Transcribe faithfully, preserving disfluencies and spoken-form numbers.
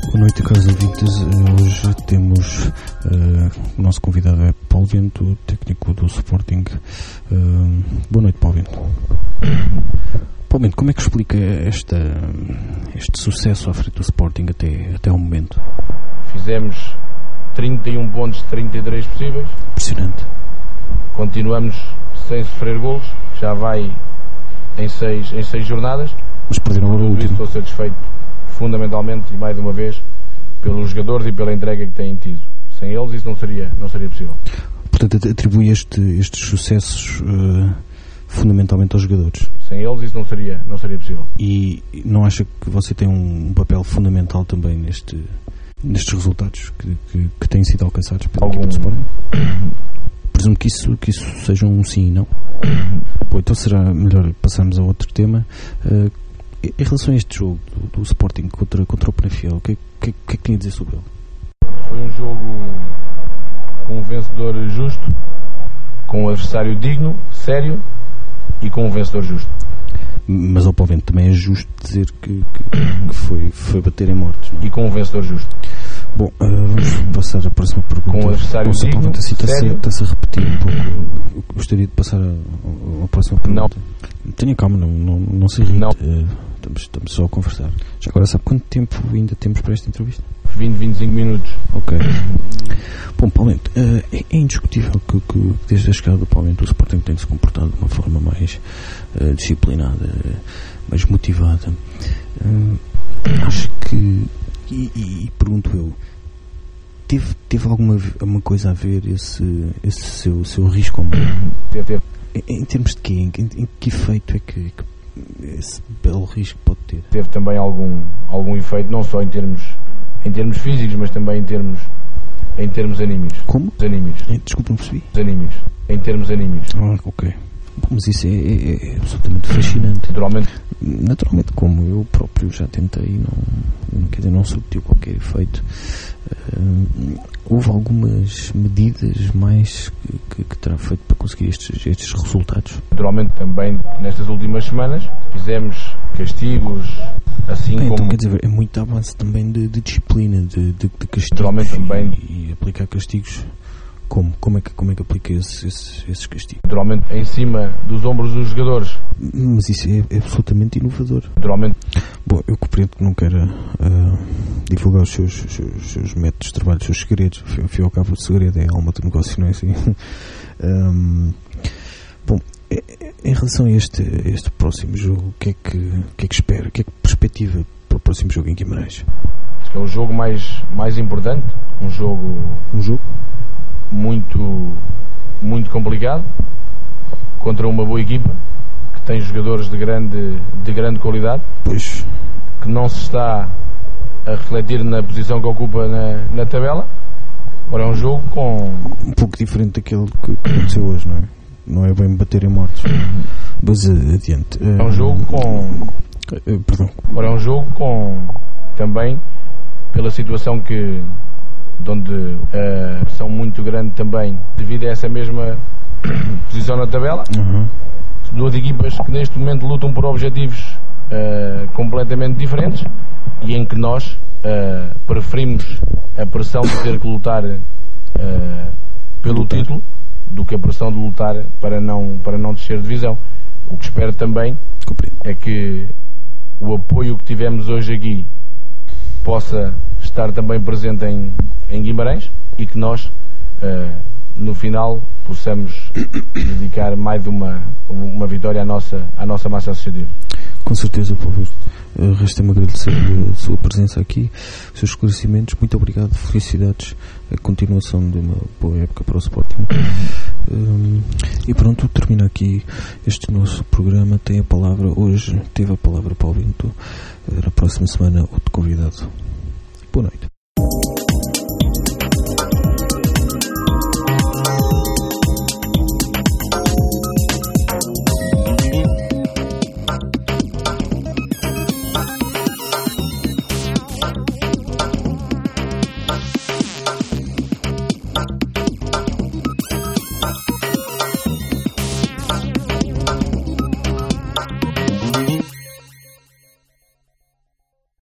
Boa noite, caros ouvintes. Hoje temos uh, o nosso convidado é Paulo Bento, técnico do Sporting. Uh, boa noite, Paulo Bento. Paulo Bento, como é que explica esta, este sucesso à frente do Sporting até, até ao momento? Fizemos trinta e um pontos de trinta e três possíveis. Impressionante. Continuamos sem sofrer golos, já vai em seis, em seis jornadas. Mas perderam agora o último. Estou satisfeito fundamentalmente e mais uma vez pelos jogadores e pela entrega que têm tido. Sem eles isso não seria, não seria possível. Portanto, atribui este, estes sucessos uh, fundamentalmente aos jogadores. Sem eles isso não seria, não seria possível. E não acha que você tem um papel fundamental também neste, nestes resultados que, que, que têm sido alcançados pela Algum... equipa do Sporting? Presumo que isso, que isso seja um sim, não? Bom, então será melhor passarmos a outro tema. Uh, em relação a este jogo do, do Sporting contra, contra o Penafiel, o que, que, que é que tem a dizer sobre ele? Foi um jogo com um vencedor justo, com um adversário digno, sério e com um vencedor justo. Mas, ao Paulo Bento, também é justo dizer que, que, que foi, foi bater em mortos, não? E com um vencedor justo. Bom, uh, vamos passar à próxima pergunta. Com um adversário Bom, digno, assim, está-se, sério. está-se a repetir um pouco. Eu gostaria de passar à, à próxima pergunta. Não. Tenha calma, não, não, não se irrite. Não. Uh, estamos, estamos só a conversar. Já agora, sabe quanto tempo ainda temos para esta entrevista? vinte, vinte e cinco minutos. Ok. Bom, Paulo Bento, uh, é, é indiscutível que, que desde a chegada do Paulo Bento o Sporting tem se comportado de uma forma mais uh, disciplinada, uh, mais motivada. Uh, acho que, e, e, e pergunto eu, teve, teve alguma, alguma coisa a ver esse, esse seu, seu risco ao meio? Teve, teve. Em, em termos de quê? Em, em, em que efeito é que, que esse belo risco pode ter? Teve também algum, algum efeito, não só em termos, em termos físicos, mas também em termos, em termos anímicos. Como? Anímicos. É, desculpa, não percebi. Anímicos. Em termos anímicos. Ah, ok. Bom, mas isso é, é, é absolutamente fascinante. Naturalmente. Naturalmente, como eu próprio já tentei, não, quer dizer, não surtiu qualquer efeito. Uh, houve algumas medidas mais que, que, que terá feito para conseguir estes, estes resultados? Naturalmente, também nestas últimas semanas fizemos castigos, assim Bem, como... Então, quer dizer, é muito avanço também de, de disciplina, de, de, de castigos. Naturalmente também. E, e aplicar castigos. Como? Como é que, como é que aplica esses, esses, esses castigos? Naturalmente, em cima dos ombros dos jogadores. Mas isso é, é absolutamente inovador. Naturalmente. Bom, eu compreendo que não quero uh, divulgar os seus, os seus, os seus métodos de trabalho, os seus segredos. Ao fim e ao cabo, o segredo é a alma do negócio, não é assim? um, bom, em relação a este, a este próximo jogo, o que é que, o que é que espera? O que é que perspectiva para o próximo jogo em Guimarães? Acho que é o jogo mais, mais importante. Um jogo... Um jogo? muito muito complicado contra uma boa equipa que tem jogadores de grande, de grande qualidade, pois, que não se está a refletir na posição que ocupa na, na tabela. Ora, é um jogo com... um pouco diferente daquele que, que aconteceu hoje, não é? Não é bem bater em mortos. Mas adiante. É um jogo com... Uh, perdão. Ora, é um jogo com... também pela situação que... de onde a pressão muito grande também devido a essa mesma posição na tabela. Uhum. Duas equipas que neste momento lutam por objetivos uh, completamente diferentes e em que nós uh, preferimos a pressão de ter que lutar uh, pelo lutar. título do que a pressão de lutar para não, para não descer de divisão. O que espero também Compreendo. é que o apoio que tivemos hoje aqui possa estar também presente em, em Guimarães e que nós uh, no final possamos dedicar mais de uma, uma vitória à nossa, à nossa massa associativa. Com certeza, Paulo. Uh, Resta-me agradecer a sua presença aqui, os seus esclarecimentos. Muito obrigado, felicidades, a continuação de uma boa época para o Sporting. Um, e pronto, termina aqui este nosso programa. Tem a palavra, hoje teve a palavra Paulo Bento, na próxima semana outro convidado.